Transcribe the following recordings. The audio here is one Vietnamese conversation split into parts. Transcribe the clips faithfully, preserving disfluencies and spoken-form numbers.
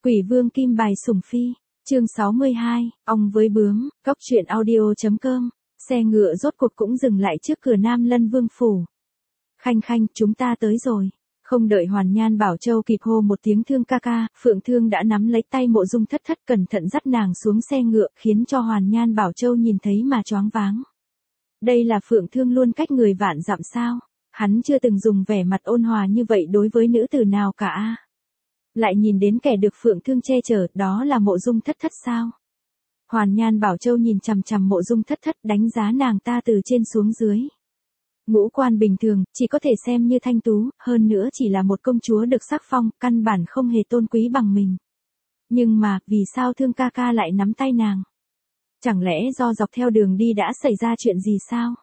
Quỷ vương kim bài sủng phi, chương sáu mươi hai, ong với bướm, cóc truyện audio.com, xe ngựa rốt cuộc cũng dừng lại trước cửa Nam Lân Vương phủ. Khanh khanh, chúng ta tới rồi. Không đợi Hoàn Nhan Bảo Châu kịp hô một tiếng thương ca ca, Phượng Thương đã nắm lấy tay Mộ Dung Thất Thất cẩn thận dắt nàng xuống xe ngựa, khiến cho Hoàn Nhan Bảo Châu nhìn thấy mà choáng váng. Đây là Phượng Thương luôn cách người vạn dặm sao? Hắn chưa từng dùng vẻ mặt ôn hòa như vậy đối với nữ tử nào cả a. Lại nhìn đến kẻ được Phượng Thương che chở, đó là Mộ Dung Thất Thất sao? Hoàn Nhan Bảo Châu nhìn chằm chằm Mộ Dung Thất Thất, đánh giá nàng ta từ trên xuống dưới. Ngũ quan bình thường, chỉ có thể xem như thanh tú, hơn nữa chỉ là một công chúa được sắc phong, căn bản không hề tôn quý bằng mình. Nhưng mà, vì sao Thương ca ca lại nắm tay nàng? Chẳng lẽ do dọc theo đường đi đã xảy ra chuyện gì sao?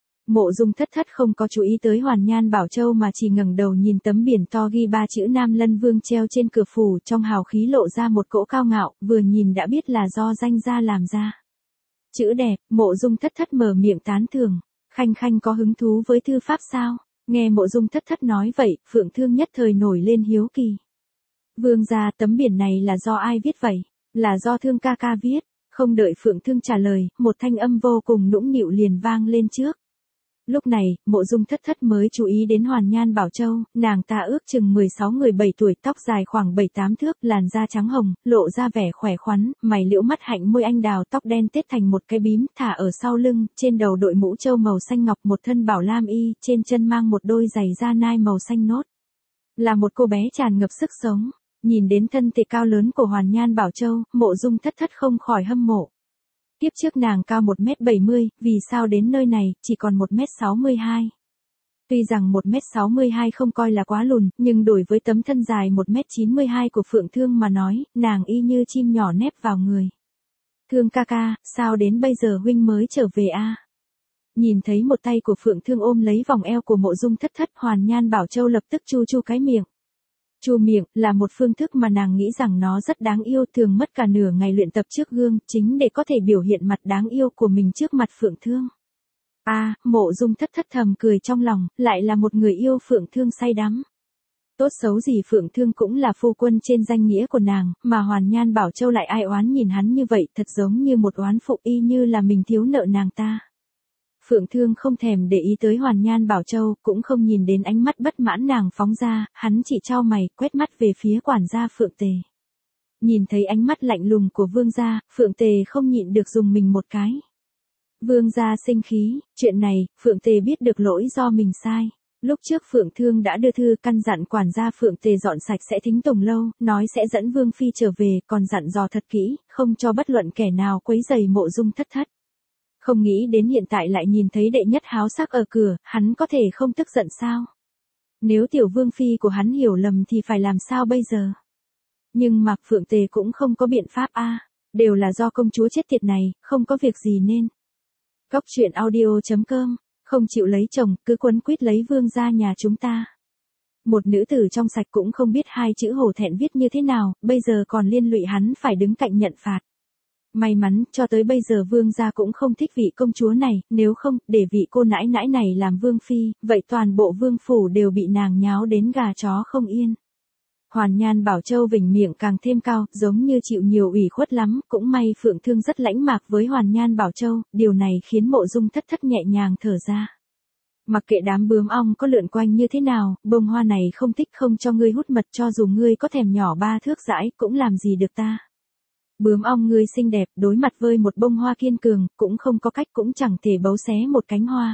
Mộ Dung Thất Thất không có chú ý tới Hoàn Nhan Bảo Châu mà chỉ ngẩng đầu nhìn tấm biển to ghi ba chữ Nam Lân Vương treo trên cửa phủ, trong hào khí lộ ra một cỗ cao ngạo, vừa nhìn đã biết là do danh gia làm ra. Chữ đẹp, Mộ Dung Thất Thất mở miệng tán thưởng. Khanh khanh có hứng thú với thư pháp sao? Nghe Mộ Dung Thất Thất nói vậy, Phượng Thương nhất thời nổi lên hiếu kỳ. Vương gia, tấm biển này là do ai viết vậy? Là do Thương ca ca viết. Không đợi Phượng Thương trả lời, một thanh âm vô cùng nũng nịu liền vang lên trước. Lúc này, Mộ Dung Thất Thất mới chú ý đến Hoàn Nhan Bảo Châu, nàng ta ước chừng mười sáu mười bảy tuổi, tóc dài khoảng bảy tám thước, làn da trắng hồng, lộ ra vẻ khỏe khoắn, mày liễu mắt hạnh môi anh đào, tóc đen tết thành một cái bím, thả ở sau lưng, trên đầu đội mũ châu màu xanh ngọc, một thân bảo lam y, trên chân mang một đôi giày da nai màu xanh nốt. Là một cô bé tràn ngập sức sống. Nhìn đến thân thể cao lớn của Hoàn Nhan Bảo Châu, Mộ Dung Thất Thất không khỏi hâm mộ. Tiếp trước nàng cao một mét bảy mươi, vì sao đến nơi này, chỉ còn một mét sáu mươi hai. Tuy rằng một mét sáu mươi hai không coi là quá lùn, nhưng đối với tấm thân dài một mét chín mươi hai của Phượng Thương mà nói, nàng y như chim nhỏ nép vào người. Thương ca ca, sao đến bây giờ huynh mới trở về a? Nhìn thấy một tay của Phượng Thương ôm lấy vòng eo của Mộ Dung Thất Thất, Hoàn Nhan Bảo Châu lập tức chu chu cái miệng. Chu miệng, là một phương thức mà nàng nghĩ rằng nó rất đáng yêu, thường mất cả nửa ngày luyện tập trước gương, chính để có thể biểu hiện mặt đáng yêu của mình trước mặt Phượng Thương. A, à, Mộ Dung Thất Thất thầm cười trong lòng, lại là một người yêu Phượng Thương say đắm. Tốt xấu gì Phượng Thương cũng là phu quân trên danh nghĩa của nàng, mà Hoàn Nhan Bảo Châu lại ai oán nhìn hắn như vậy, thật giống như một oán phụ, y như là mình thiếu nợ nàng ta. Phượng Thương không thèm để ý tới Hoàn Nhan Bảo Châu, cũng không nhìn đến ánh mắt bất mãn nàng phóng ra, hắn chỉ chau mày, quét mắt về phía quản gia Phượng Tề. Nhìn thấy ánh mắt lạnh lùng của vương gia, Phượng Tề không nhịn được dùng mình một cái. Vương gia sinh khí, chuyện này, Phượng Tề biết được lỗi do mình sai. Lúc trước Phượng Thương đã đưa thư căn dặn quản gia Phượng Tề dọn sạch sẽ thính tùng lâu, nói sẽ dẫn Vương Phi trở về, còn dặn dò thật kỹ, không cho bất luận kẻ nào quấy rầy Mộ Dung Thất Thất. Không nghĩ đến hiện tại lại nhìn thấy đệ nhất háo sắc ở cửa, hắn có thể không tức giận sao? Nếu tiểu vương phi của hắn hiểu lầm thì phải làm sao bây giờ? Nhưng mà Phượng Tề cũng không có biện pháp a, à, đều là do công chúa chết tiệt này, không có việc gì nên. Cóc truyện audio.com, không chịu lấy chồng, cứ quấn quýt lấy vương gia nhà chúng ta. Một nữ tử trong sạch cũng không biết hai chữ hổ thẹn viết như thế nào, bây giờ còn liên lụy hắn phải đứng cạnh nhận phạt. May mắn, cho tới bây giờ vương gia cũng không thích vị công chúa này, nếu không, để vị cô nãi nãi này làm vương phi, vậy toàn bộ vương phủ đều bị nàng nháo đến gà chó không yên. Hoàn Nhan Bảo Châu vểnh miệng càng thêm cao, giống như chịu nhiều ủy khuất lắm, cũng may Phượng Thương rất lãnh mạc với Hoàn Nhan Bảo Châu, điều này khiến Mộ Dung Thất Thất nhẹ nhàng thở ra. Mặc kệ đám bướm ong có lượn quanh như thế nào, bông hoa này không thích không cho ngươi hút mật, cho dù ngươi có thèm nhỏ ba thước dãi, cũng làm gì được ta. Bướm ong ngươi xinh đẹp, đối mặt với một bông hoa kiên cường, cũng không có cách, cũng chẳng thể bấu xé một cánh hoa.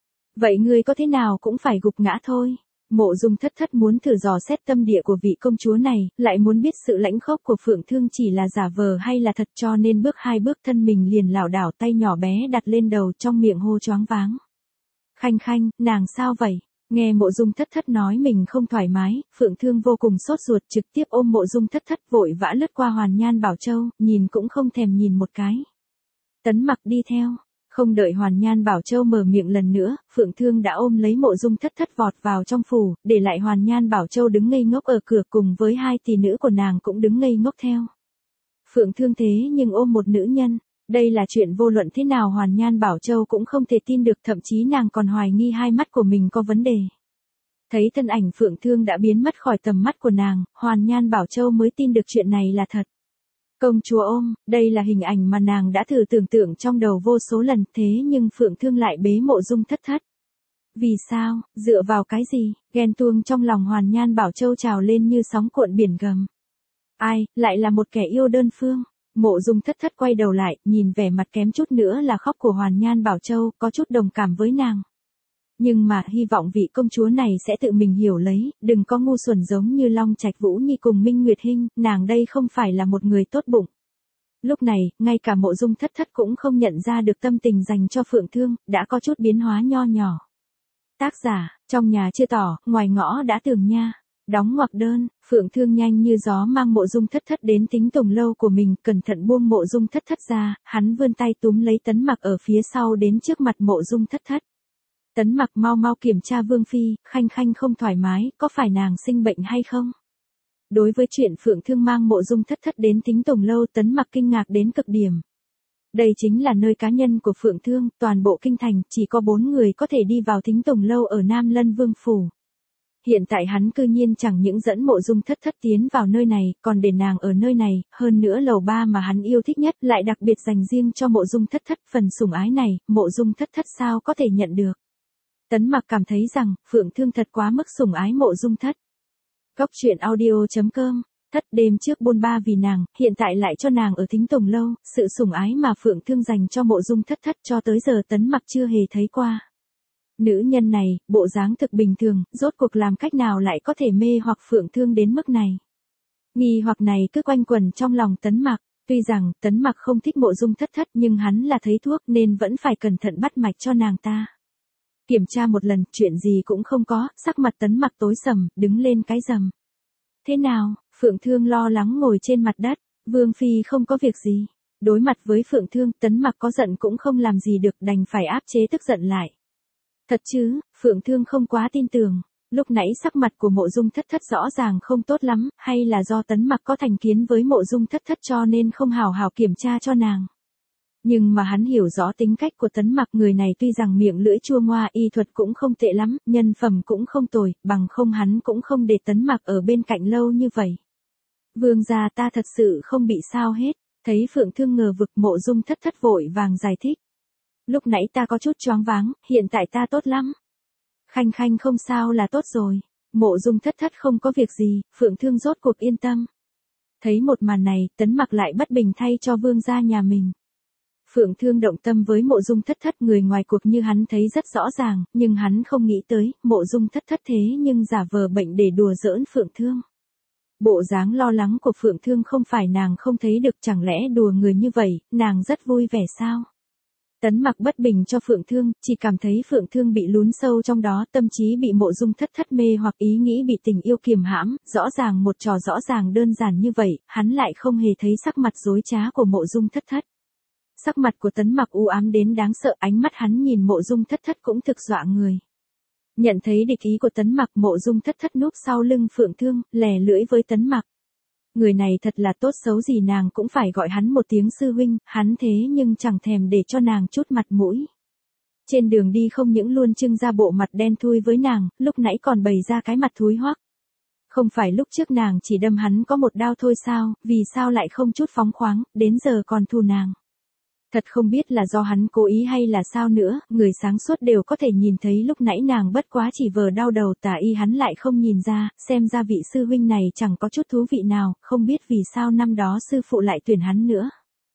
Vậy ngươi có thế nào cũng phải gục ngã thôi. Mộ Dung Thất Thất muốn thử dò xét tâm địa của vị công chúa này, lại muốn biết sự lãnh khốc của Phượng Thương chỉ là giả vờ hay là thật, cho nên bước hai bước thân mình liền lảo đảo, tay nhỏ bé đặt lên đầu, trong miệng hô choáng váng. Khanh khanh, nàng sao vậy? Nghe Mộ Dung Thất Thất nói mình không thoải mái, Phượng Thương vô cùng sốt ruột, trực tiếp ôm Mộ Dung Thất Thất vội vã lướt qua Hoàn Nhan Bảo Châu, nhìn cũng không thèm nhìn một cái. Tấn Mặc đi theo, không đợi Hoàn Nhan Bảo Châu mở miệng lần nữa, Phượng Thương đã ôm lấy Mộ Dung Thất Thất vọt vào trong phủ, để lại Hoàn Nhan Bảo Châu đứng ngây ngốc ở cửa, cùng với hai tỷ nữ của nàng cũng đứng ngây ngốc theo. Phượng Thương thế nhưng ôm một nữ nhân. Đây là chuyện vô luận thế nào Hoàn Nhan Bảo Châu cũng không thể tin được, thậm chí nàng còn hoài nghi hai mắt của mình có vấn đề. Thấy thân ảnh Phượng Thương đã biến mất khỏi tầm mắt của nàng, Hoàn Nhan Bảo Châu mới tin được chuyện này là thật. Công chúa ôm, đây là hình ảnh mà nàng đã thử tưởng tượng trong đầu vô số lần, thế nhưng Phượng Thương lại bế Mộ Dung Thất Thất. Vì sao, dựa vào cái gì, ghen tuông trong lòng Hoàn Nhan Bảo Châu trào lên như sóng cuộn biển gầm. Ai, lại là một kẻ yêu đơn phương. Mộ Dung Thất Thất quay đầu lại, nhìn vẻ mặt kém chút nữa là khóc của Hoàn Nhan Bảo Châu, có chút đồng cảm với nàng. Nhưng mà hy vọng vị công chúa này sẽ tự mình hiểu lấy, đừng có ngu xuẩn giống như Long Trạch Vũ Nhi cùng Minh Nguyệt Hinh, nàng đây không phải là một người tốt bụng. Lúc này, ngay cả Mộ Dung Thất Thất cũng không nhận ra được tâm tình dành cho Phượng Thương, đã có chút biến hóa nho nhỏ. Tác giả, trong nhà chưa tỏ, ngoài ngõ đã tường nha. Đóng ngoặc đơn, Phượng Thương nhanh như gió mang Mộ Dung Thất Thất đến Tính Tùng lâu của mình, cẩn thận buông Mộ Dung Thất Thất ra, hắn vươn tay túm lấy Tấn Mặc ở phía sau đến trước mặt Mộ Dung Thất Thất. Tấn Mặc mau mau kiểm tra Vương Phi, Khanh Khanh không thoải mái, có phải nàng sinh bệnh hay không? Đối với chuyện Phượng Thương mang Mộ Dung Thất Thất đến Tính Tùng lâu, Tấn Mặc kinh ngạc đến cực điểm. Đây chính là nơi cá nhân của Phượng Thương, toàn bộ kinh thành, chỉ có bốn người có thể đi vào Tính Tùng lâu ở Nam Lân Vương Phủ. Hiện tại hắn cư nhiên chẳng những dẫn Mộ Dung Thất Thất tiến vào nơi này, còn để nàng ở nơi này, hơn nữa lầu ba mà hắn yêu thích nhất lại đặc biệt dành riêng cho Mộ Dung Thất Thất, phần sủng ái này, Mộ Dung Thất Thất sao có thể nhận được. Tấn Mặc cảm thấy rằng, Phượng Thương thật quá mức sủng ái Mộ Dung Thất. Góc truyện audio chấm com, Thất đêm trước bôn ba vì nàng, hiện tại lại cho nàng ở Tính Tùng lâu, sự sủng ái mà Phượng Thương dành cho Mộ Dung Thất Thất cho tới giờ Tấn Mặc chưa hề thấy qua. Nữ nhân này, bộ dáng thực bình thường, rốt cuộc làm cách nào lại có thể mê hoặc Phượng Thương đến mức này. Nghi hoặc này cứ quanh quẩn trong lòng Tấn Mặc, tuy rằng Tấn Mặc không thích Mộ Dung Thất Thất nhưng hắn là thấy thuốc nên vẫn phải cẩn thận bắt mạch cho nàng ta. Kiểm tra một lần, chuyện gì cũng không có, sắc mặt Tấn Mặc tối sầm, đứng lên cái rầm. Thế nào, Phượng Thương lo lắng ngồi trên mặt đất, Vương Phi không có việc gì. Đối mặt với Phượng Thương, Tấn Mặc có giận cũng không làm gì được, đành phải áp chế tức giận lại. Thật chứ, Phượng Thương không quá tin tưởng, lúc nãy sắc mặt của Mộ Dung Thất Thất rõ ràng không tốt lắm, hay là do Tấn Mặc có thành kiến với Mộ Dung Thất Thất cho nên không hào hào kiểm tra cho nàng. Nhưng mà hắn hiểu rõ tính cách của Tấn Mặc, người này tuy rằng miệng lưỡi chua ngoa, y thuật cũng không tệ lắm, nhân phẩm cũng không tồi, bằng không hắn cũng không để Tấn Mặc ở bên cạnh lâu như vậy. Vương gia, ta thật sự không bị sao hết, thấy Phượng Thương ngờ vực, Mộ Dung Thất Thất vội vàng giải thích. Lúc nãy ta có chút choáng váng, hiện tại ta tốt lắm. Khanh Khanh không sao là tốt rồi. Mộ Dung Thất Thất không có việc gì, Phượng Thương rốt cuộc yên tâm. Thấy một màn này, Tấn Mặc lại bất bình thay cho vương gia nhà mình. Phượng Thương động tâm với Mộ Dung Thất Thất, người ngoài cuộc như hắn thấy rất rõ ràng, nhưng hắn không nghĩ tới, Mộ Dung Thất Thất thế nhưng giả vờ bệnh để đùa giỡn Phượng Thương. Bộ dáng lo lắng của Phượng Thương không phải nàng không thấy được, chẳng lẽ đùa người như vậy, nàng rất vui vẻ sao? Tấn Mặc bất bình cho Phượng Thương, chỉ cảm thấy Phượng Thương bị lún sâu trong đó, tâm trí bị Mộ Dung Thất Thất mê hoặc, ý nghĩ bị tình yêu kiềm hãm, rõ ràng một trò rõ ràng đơn giản như vậy, hắn lại không hề thấy sắc mặt dối trá của Mộ Dung Thất Thất. Sắc mặt của Tấn Mặc u ám đến đáng sợ, ánh mắt hắn nhìn Mộ Dung Thất Thất cũng thực dọa người. Nhận thấy địch ý của Tấn Mặc, Mộ Dung Thất Thất núp sau lưng Phượng Thương, lè lưỡi với Tấn Mặc. Người này thật là tốt xấu gì nàng cũng phải gọi hắn một tiếng sư huynh, hắn thế nhưng chẳng thèm để cho nàng chút mặt mũi. Trên đường đi không những luôn trưng ra bộ mặt đen thui với nàng, lúc nãy còn bày ra cái mặt thúi hoắc. Không phải lúc trước nàng chỉ đâm hắn có một đao thôi sao, vì sao lại không chút phóng khoáng, đến giờ còn thù nàng. Thật không biết là do hắn cố ý hay là sao nữa, người sáng suốt đều có thể nhìn thấy lúc nãy nàng bất quá chỉ vờ đau đầu, tả y hắn lại không nhìn ra, xem ra vị sư huynh này chẳng có chút thú vị nào, không biết vì sao năm đó sư phụ lại tuyển hắn nữa.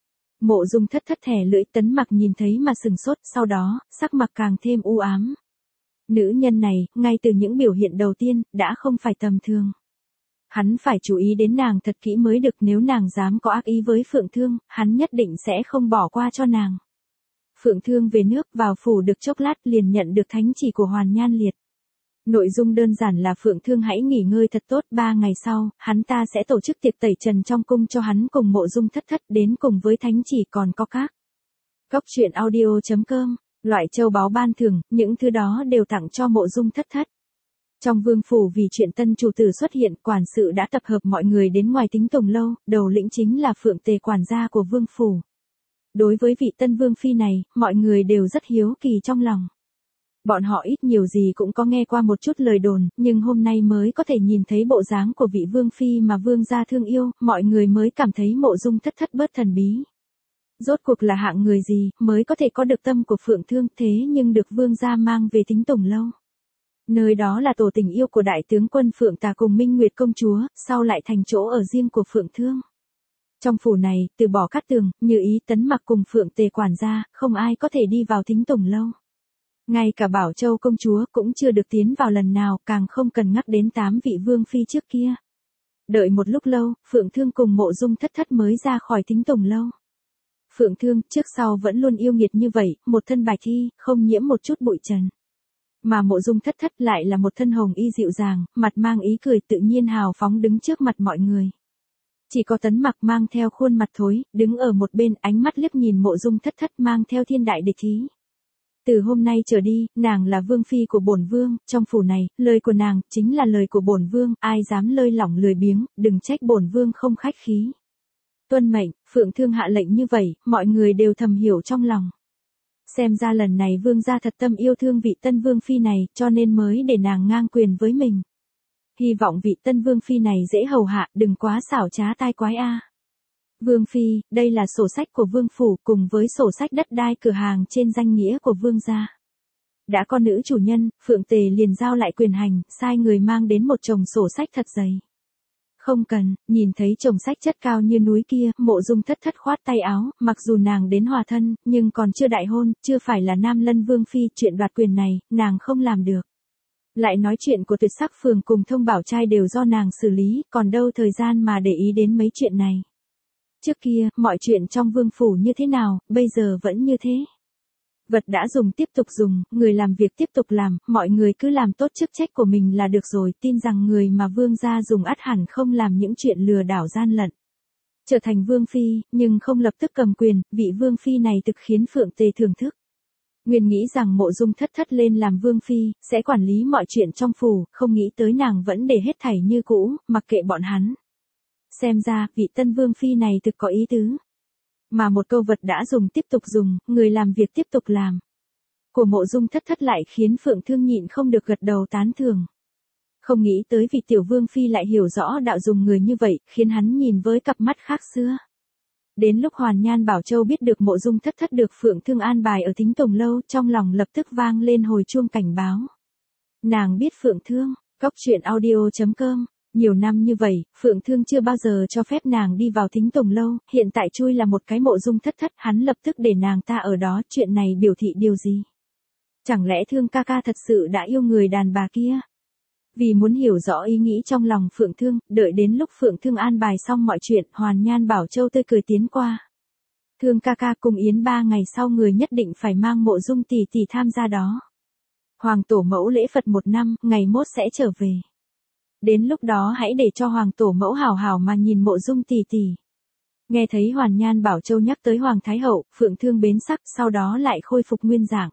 Mộ Dung Thất Thất thẻ lưỡi, Tấn Mặc nhìn thấy mà sừng sốt, sau đó, sắc mặt càng thêm u ám. Nữ nhân này, ngay từ những biểu hiện đầu tiên, đã không phải tầm thường. Hắn phải chú ý đến nàng thật kỹ mới được, nếu nàng dám có ác ý với Phượng Thương, hắn nhất định sẽ không bỏ qua cho nàng. Phượng Thương về nước, vào phủ được chốc lát liền nhận được thánh chỉ của Hoàn Nhan Liệt. Nội dung đơn giản là Phượng Thương hãy nghỉ ngơi thật tốt, ba ngày sau, hắn ta sẽ tổ chức tiệc tẩy trần trong cung cho hắn cùng Mộ Dung Thất Thất, đến cùng với thánh chỉ còn có các. Góc truyện audio chấm com, loại châu báu ban thưởng, những thứ đó đều tặng cho Mộ Dung Thất Thất. Trong vương phủ vì chuyện tân chủ tử xuất hiện, quản sự đã tập hợp mọi người đến ngoài Tính Tùng lâu, đầu lĩnh chính là Phượng Tề, quản gia của vương phủ. Đối với vị tân vương phi này, mọi người đều rất hiếu kỳ trong lòng. Bọn họ ít nhiều gì cũng có nghe qua một chút lời đồn, nhưng hôm nay mới có thể nhìn thấy bộ dáng của vị vương phi mà vương gia thương yêu, mọi người mới cảm thấy Mộ Dung Thất Thất bớt thần bí. Rốt cuộc là hạng người gì, mới có thể có được tâm của Phượng Thương thế nhưng được vương gia mang về Thính Tùng Lâu. Nơi đó là tổ tình yêu của đại tướng quân Phượng Tà cùng Minh Nguyệt công chúa, sau lại thành chỗ ở riêng của Phượng Thương. Trong phủ này, từ bỏ Cát Tường, Như Ý Tấn Mặc cùng Phượng Tề quản gia, không ai có thể đi vào Thính Tùng Lâu. Ngay cả Bảo Châu công chúa cũng chưa được tiến vào lần nào, càng không cần nhắc đến tám vị vương phi trước kia. Đợi một lúc lâu, Phượng Thương cùng Mộ Dung Thất Thất mới ra khỏi Thính Tùng Lâu. Phượng Thương trước sau vẫn luôn yêu nghiệt như vậy, một thân bạch thi, không nhiễm một chút bụi trần. Mà Mộ Dung Thất Thất lại là một thân hồng y dịu dàng, mặt mang ý cười tự nhiên hào phóng đứng trước mặt mọi người. Chỉ có Tấn Mặc mang theo khuôn mặt thối, đứng ở một bên ánh mắt liếc nhìn Mộ Dung Thất Thất mang theo thiên đại địch ý. Từ hôm nay trở đi, nàng là vương phi của bổn vương, trong phủ này, lời của nàng chính là lời của bổn vương, ai dám lơi lỏng lười biếng, đừng trách bổn vương không khách khí. Tuân mệnh, Phượng Thương hạ lệnh như vậy, mọi người đều thầm hiểu trong lòng. Xem ra lần này vương gia thật tâm yêu thương vị tân vương phi này, cho nên mới để nàng ngang quyền với mình. Hy vọng vị tân vương phi này dễ hầu hạ, đừng quá xảo trá tai quái a. Vương phi, đây là sổ sách của vương phủ cùng với sổ sách đất đai cửa hàng trên danh nghĩa của vương gia. Đã có nữ chủ nhân, Phượng Tề liền giao lại quyền hành, sai người mang đến một chồng sổ sách thật dày. Không cần, nhìn thấy chồng sách chất cao như núi kia, Mộ Dung Thất Thất khoát tay áo, mặc dù nàng đến hòa thân, nhưng còn chưa đại hôn, chưa phải là Nam Lân Vương phi, chuyện đoạt quyền này, nàng không làm được. Lại nói chuyện của Tuyệt Sắc Phường cùng Thông Bảo trai đều do nàng xử lý, còn đâu thời gian mà để ý đến mấy chuyện này. Trước kia, mọi chuyện trong vương phủ như thế nào, bây giờ vẫn như thế. Vật đã dùng tiếp tục dùng, người làm việc tiếp tục làm, mọi người cứ làm tốt chức trách của mình là được rồi, tin rằng người mà vương gia dùng ắt hẳn không làm những chuyện lừa đảo gian lận. Trở thành vương phi, nhưng không lập tức cầm quyền, vị vương phi này thực khiến Phượng Tề thưởng thức. Nguyên nghĩ rằng Mộ Dung Thất Thất lên làm vương phi, sẽ quản lý mọi chuyện trong phủ, không nghĩ tới nàng vẫn để hết thảy như cũ, mặc kệ bọn hắn. Xem ra, vị tân vương phi này thực có ý tứ. Mà một câu vật đã dùng tiếp tục dùng, người làm việc tiếp tục làm. Của Mộ Dung Thất Thất lại khiến Phượng Thương nhịn không được gật đầu tán thưởng. Không nghĩ tới vị tiểu vương phi lại hiểu rõ đạo dùng người như vậy, khiến hắn nhìn với cặp mắt khác xưa. Đến lúc Hoàn Nhan Bảo Châu biết được Mộ Dung Thất Thất được Phượng Thương an bài ở Thính Tùng Lâu, trong lòng lập tức vang lên hồi chuông cảnh báo. Nàng biết Phượng Thương, Cóc Truyện Audio chấm com. Nhiều năm như vậy, Phượng Thương chưa bao giờ cho phép nàng đi vào Thính Tùng Lâu, hiện tại chui là một cái Mộ Dung Thất Thất, hắn lập tức để nàng ta ở đó, chuyện này biểu thị điều gì? Chẳng lẽ Thương ca ca thật sự đã yêu người đàn bà kia? Vì muốn hiểu rõ ý nghĩ trong lòng Phượng Thương, đợi đến lúc Phượng Thương an bài xong mọi chuyện, Hoàn Nhan Bảo Châu tươi cười tiến qua. Thương ca ca cùng Yến ba ngày sau người nhất định phải mang Mộ Dung tỷ tỷ tham gia đó. Hoàng tổ mẫu lễ Phật một năm, ngày mốt sẽ trở về. Đến lúc đó hãy để cho Hoàng tổ mẫu hảo hảo mà nhìn Mộ Dung tỷ tỷ. Nghe thấy Hoàn Nhan Bảo Châu nhắc tới Hoàng Thái Hậu, Phượng Thương bến sắc, sau đó lại khôi phục nguyên dạng.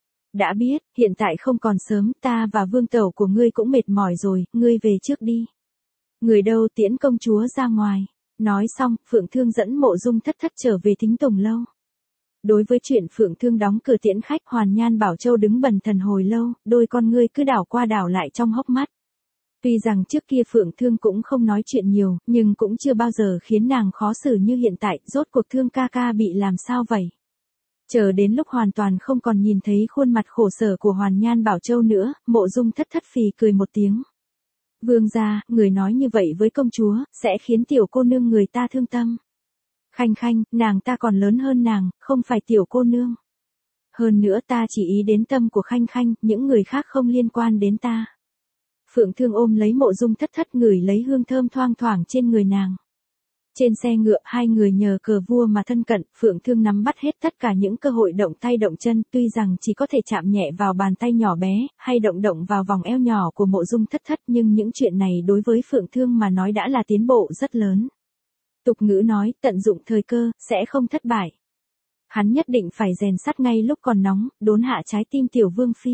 Đã biết, hiện tại không còn sớm, ta và vương tẩu của ngươi cũng mệt mỏi rồi, ngươi về trước đi. Người đâu tiễn công chúa ra ngoài. Nói xong, Phượng Thương dẫn Mộ Dung Thất Thất trở về Thính Tùng Lâu. Đối với chuyện Phượng Thương đóng cửa tiễn khách, Hoàn Nhan Bảo Châu đứng bần thần hồi lâu, đôi con ngươi cứ đảo qua đảo lại trong hốc mắt. Tuy rằng trước kia Phượng Thương cũng không nói chuyện nhiều, nhưng cũng chưa bao giờ khiến nàng khó xử như hiện tại, rốt cuộc Thương ca ca bị làm sao vậy? Chờ đến lúc hoàn toàn không còn nhìn thấy khuôn mặt khổ sở của Hoàn Nhan Bảo Châu nữa, Mộ Dung Thất Thất phì cười một tiếng. Vương gia, người nói như vậy với công chúa, sẽ khiến tiểu cô nương người ta thương tâm. Khanh khanh, nàng ta còn lớn hơn nàng, không phải tiểu cô nương. Hơn nữa ta chỉ ý đến tâm của Khanh khanh, những người khác không liên quan đến ta. Phượng Thương ôm lấy Mộ Dung Thất Thất ngửi lấy hương thơm thoang thoảng trên người nàng. Trên xe ngựa hai người nhờ cờ vua mà thân cận, Phượng Thương nắm bắt hết tất cả những cơ hội động tay động chân, tuy rằng chỉ có thể chạm nhẹ vào bàn tay nhỏ bé, hay động động vào vòng eo nhỏ của Mộ Dung Thất Thất, nhưng những chuyện này đối với Phượng Thương mà nói đã là tiến bộ rất lớn. Tục ngữ nói, tận dụng thời cơ, sẽ không thất bại. Hắn nhất định phải rèn sắt ngay lúc còn nóng, đốn hạ trái tim tiểu vương phi.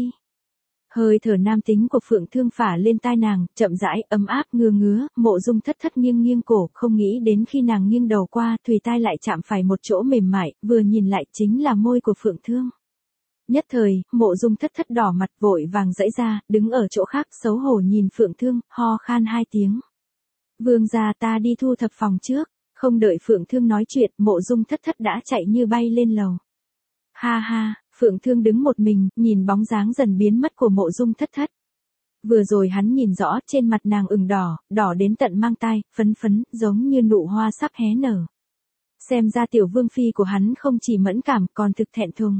Hơi thở nam tính của Phượng Thương phả lên tai nàng, chậm rãi, ấm áp, ngứa ngứa, Mộ Dung Thất Thất nghiêng nghiêng cổ, không nghĩ đến khi nàng nghiêng đầu qua, thùy tai lại chạm phải một chỗ mềm mại, vừa nhìn lại chính là môi của Phượng Thương. Nhất thời, Mộ Dung Thất Thất đỏ mặt vội vàng giãy ra, đứng ở chỗ khác xấu hổ nhìn Phượng Thương, ho khan hai tiếng. Vương gia, ta đi thu thập phòng trước. Không đợi Phượng Thương nói chuyện, Mộ Dung Thất Thất đã chạy như bay lên lầu. Ha ha, Phượng Thương đứng một mình, nhìn bóng dáng dần biến mất của Mộ Dung Thất Thất. Vừa rồi hắn nhìn rõ, trên mặt nàng ửng đỏ, đỏ đến tận mang tai, phấn phấn, giống như nụ hoa sắp hé nở. Xem ra tiểu vương phi của hắn không chỉ mẫn cảm, còn thực thẹn thùng.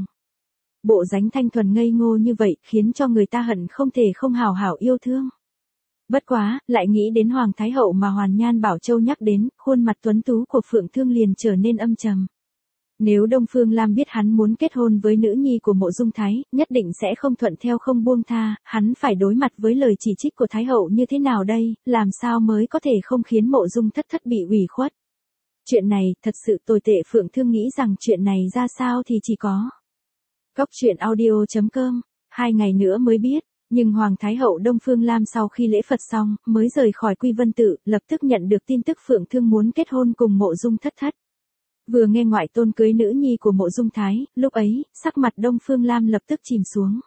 Bộ dáng thanh thuần ngây ngô như vậy, khiến cho người ta hận không thể không hào hảo yêu thương. Bất quá, lại nghĩ đến Hoàng Thái Hậu mà Hoàn Nhan Bảo Châu nhắc đến, khuôn mặt tuấn tú của Phượng Thương liền trở nên âm trầm. Nếu Đông Phương Lam biết hắn muốn kết hôn với nữ nhi của Mộ Dung Thái, nhất định sẽ không thuận theo không buông tha, hắn phải đối mặt với lời chỉ trích của Thái Hậu như thế nào đây, làm sao mới có thể không khiến Mộ Dung Thất Thất bị ủy khuất. Chuyện này, thật sự tồi tệ. Phượng Thương nghĩ rằng chuyện này ra sao thì chỉ có Cốc truyện audio chấm com, hai ngày nữa mới biết. Nhưng Hoàng Thái Hậu Đông Phương Lam sau khi lễ Phật xong, mới rời khỏi Quy Vân Tự, lập tức nhận được tin tức Phượng Thương muốn kết hôn cùng Mộ Dung Thất Thất. Vừa nghe ngoại tôn cưới nữ nhi của Mộ Dung Thái, lúc ấy, sắc mặt Đông Phương Lam lập tức chìm xuống.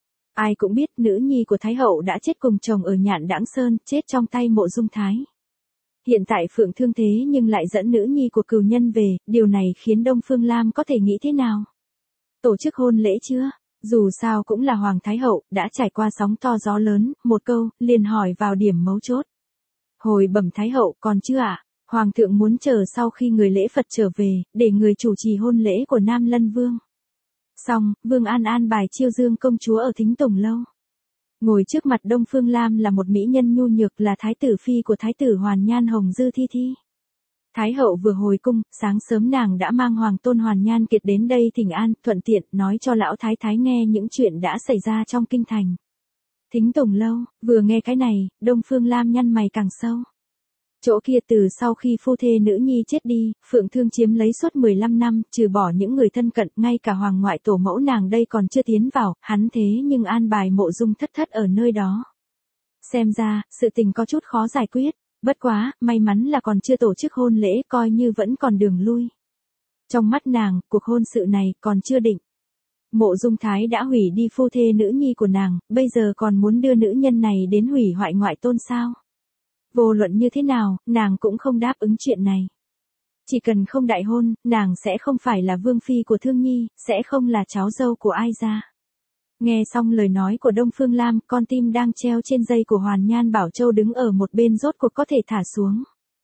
Ai cũng biết nữ nhi của Thái Hậu đã chết cùng chồng ở Nhạn Đãng Sơn, chết trong tay Mộ Dung Thái. Hiện tại Phượng Thương thế nhưng lại dẫn nữ nhi của cừu nhân về, điều này khiến Đông Phương Lam có thể nghĩ thế nào? Tổ chức hôn lễ chưa? Dù sao cũng là Hoàng Thái Hậu, đã trải qua sóng to gió lớn, một câu, liền hỏi vào điểm mấu chốt. Hồi bẩm Thái Hậu, còn chưa ạ? À? Hoàng thượng muốn chờ sau khi người lễ Phật trở về, để người chủ trì hôn lễ của Nam Lân Vương. Xong, Vương An an bài chiêu dương công chúa ở Thính Tùng Lâu. Ngồi trước mặt Đông Phương Lam là một mỹ nhân nhu nhược, là thái tử phi của thái tử Hoàn Nhan Hồng Dư Thi Thi. Thái Hậu vừa hồi cung, sáng sớm nàng đã mang Hoàng tôn Hoàn Nhan Kiệt đến đây thỉnh an, thuận tiện nói cho lão thái thái nghe những chuyện đã xảy ra trong kinh thành. Thính Tùng Lâu, vừa nghe cái này, Đông Phương Lam nhăn mày càng sâu. Chỗ kia từ sau khi phu thê nữ nhi chết đi, Phượng Thương chiếm lấy suốt mười lăm năm, trừ bỏ những người thân cận, ngay cả hoàng ngoại tổ mẫu nàng đây còn chưa tiến vào, hắn thế nhưng an bài Mộ Dung Thất Thất ở nơi đó. Xem ra, sự tình có chút khó giải quyết, bất quá, may mắn là còn chưa tổ chức hôn lễ, coi như vẫn còn đường lui. Trong mắt nàng, cuộc hôn sự này còn chưa định. Mộ Dung Thái đã hủy đi phu thê nữ nhi của nàng, bây giờ còn muốn đưa nữ nhân này đến hủy hoại ngoại tôn sao? Vô luận như thế nào, nàng cũng không đáp ứng chuyện này. Chỉ cần không đại hôn, nàng sẽ không phải là vương phi của Thương Nhi, sẽ không là cháu dâu của ai ra. Nghe xong lời nói của Đông Phương Lam, con tim đang treo trên dây của Hoàn Nhan Bảo Châu đứng ở một bên rốt cuộc có thể thả xuống.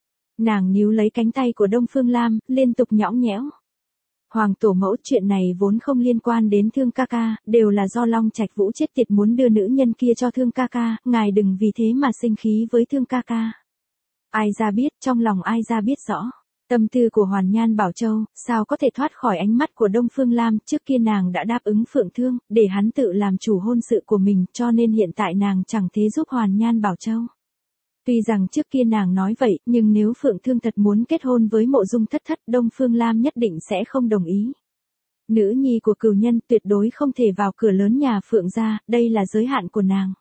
Nàng níu lấy cánh tay của Đông Phương Lam, liên tục nhõng nhẽo. Hoàng tổ mẫu, chuyện này vốn không liên quan đến Thương ca ca, đều là do Long Trạch Vũ chết tiệt muốn đưa nữ nhân kia cho Thương ca ca, ngài đừng vì thế mà sinh khí với Thương ca ca. Ai ra biết, trong lòng ai ra biết rõ. Tâm tư của Hoàn Nhan Bảo Châu, sao có thể thoát khỏi ánh mắt của Đông Phương Lam, trước kia nàng đã đáp ứng Phượng Thương, để hắn tự làm chủ hôn sự của mình, cho nên hiện tại nàng chẳng thế giúp Hoàn Nhan Bảo Châu. Tuy rằng trước kia nàng nói vậy, nhưng nếu Phượng Thương thật muốn kết hôn với Mộ Dung Thất Thất, Đông Phương Lam nhất định sẽ không đồng ý. Nữ nhi của cừu nhân tuyệt đối không thể vào cửa lớn nhà Phượng gia, đây là giới hạn của nàng.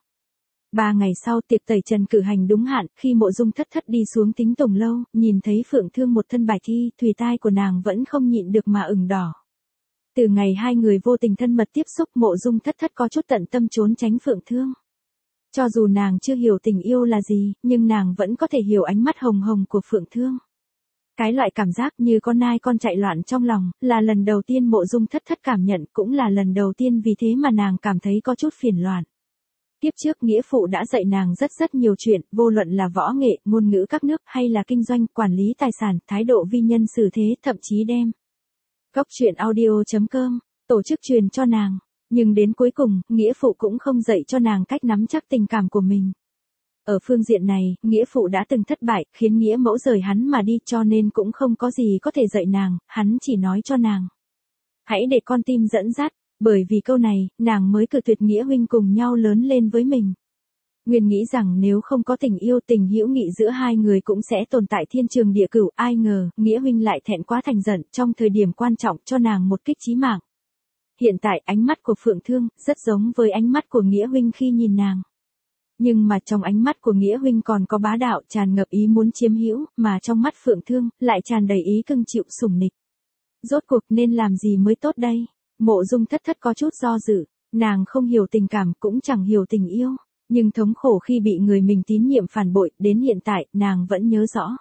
Ba ngày sau tiệc tẩy trần cử hành đúng hạn, khi Mộ Dung Thất Thất đi xuống Thính Tùng Lâu, nhìn thấy Phượng Thương một thân bạch y, thùy tai của nàng vẫn không nhịn được mà ửng đỏ. Từ ngày hai người vô tình thân mật tiếp xúc, Mộ Dung Thất Thất có chút tận tâm trốn tránh Phượng Thương. Cho dù nàng chưa hiểu tình yêu là gì, nhưng nàng vẫn có thể hiểu ánh mắt hồng hồng của Phượng Thương. Cái loại cảm giác như con nai con chạy loạn trong lòng, là lần đầu tiên Mộ Dung Thất Thất cảm nhận, cũng là lần đầu tiên vì thế mà nàng cảm thấy có chút phiền loạn. Tiếp trước nghĩa phụ đã dạy nàng rất rất nhiều chuyện, vô luận là võ nghệ, ngôn ngữ các nước, hay là kinh doanh, quản lý tài sản, thái độ vi nhân xử thế, thậm chí đem Cốc truyện audio chấm com tổ chức truyền cho nàng. Nhưng đến cuối cùng, nghĩa phụ cũng không dạy cho nàng cách nắm chắc tình cảm của mình. Ở phương diện này, nghĩa phụ đã từng thất bại, khiến nghĩa mẫu rời hắn mà đi, cho nên cũng không có gì có thể dạy nàng, hắn chỉ nói cho nàng. Hãy để con tim dẫn dắt, bởi vì câu này, nàng mới cự tuyệt nghĩa huynh cùng nhau lớn lên với mình. Nguyên nghĩ rằng nếu không có tình yêu, tình hữu nghị giữa hai người cũng sẽ tồn tại thiên trường địa cửu, ai ngờ, nghĩa huynh lại thẹn quá thành giận, trong thời điểm quan trọng cho nàng một kích chí mạng. Hiện tại ánh mắt của Phượng Thương, rất giống với ánh mắt của Nghĩa huynh khi nhìn nàng. Nhưng mà trong ánh mắt của Nghĩa huynh còn có bá đạo, tràn ngập ý muốn chiếm hữu, mà trong mắt Phượng Thương, lại tràn đầy ý cưng chịu sủng nịch. Rốt cuộc nên làm gì mới tốt đây? Mộ Dung Thất Thất có chút do dự, nàng không hiểu tình cảm cũng chẳng hiểu tình yêu, nhưng thống khổ khi bị người mình tín nhiệm phản bội, đến hiện tại, nàng vẫn nhớ rõ.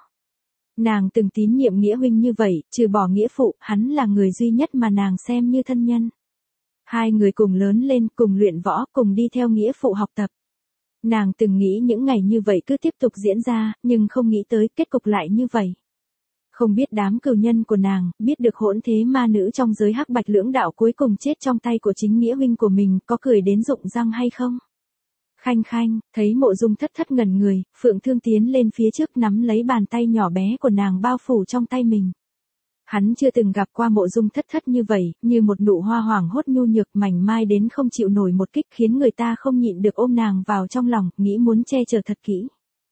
Nàng từng tín nhiệm Nghĩa huynh như vậy, trừ bỏ Nghĩa phụ, hắn là người duy nhất mà nàng xem như thân nhân. Hai người cùng lớn lên, cùng luyện võ, cùng đi theo Nghĩa phụ học tập. Nàng từng nghĩ những ngày như vậy cứ tiếp tục diễn ra, nhưng không nghĩ tới kết cục lại như vậy. Không biết đám cừu nhân của nàng, biết được hỗn thế ma nữ trong giới hắc bạch lưỡng đạo cuối cùng chết trong tay của chính Nghĩa huynh của mình, có cười đến rụng răng hay không? Khanh khanh, thấy Mộ Dung Thất Thất ngẩn người, Phượng Thương tiến lên phía trước nắm lấy bàn tay nhỏ bé của nàng bao phủ trong tay mình. Hắn chưa từng gặp qua Mộ Dung Thất Thất như vậy, như một nụ hoa hoàng hốt nhu nhược mảnh mai đến không chịu nổi một kích, khiến người ta không nhịn được ôm nàng vào trong lòng, nghĩ muốn che chở thật kỹ.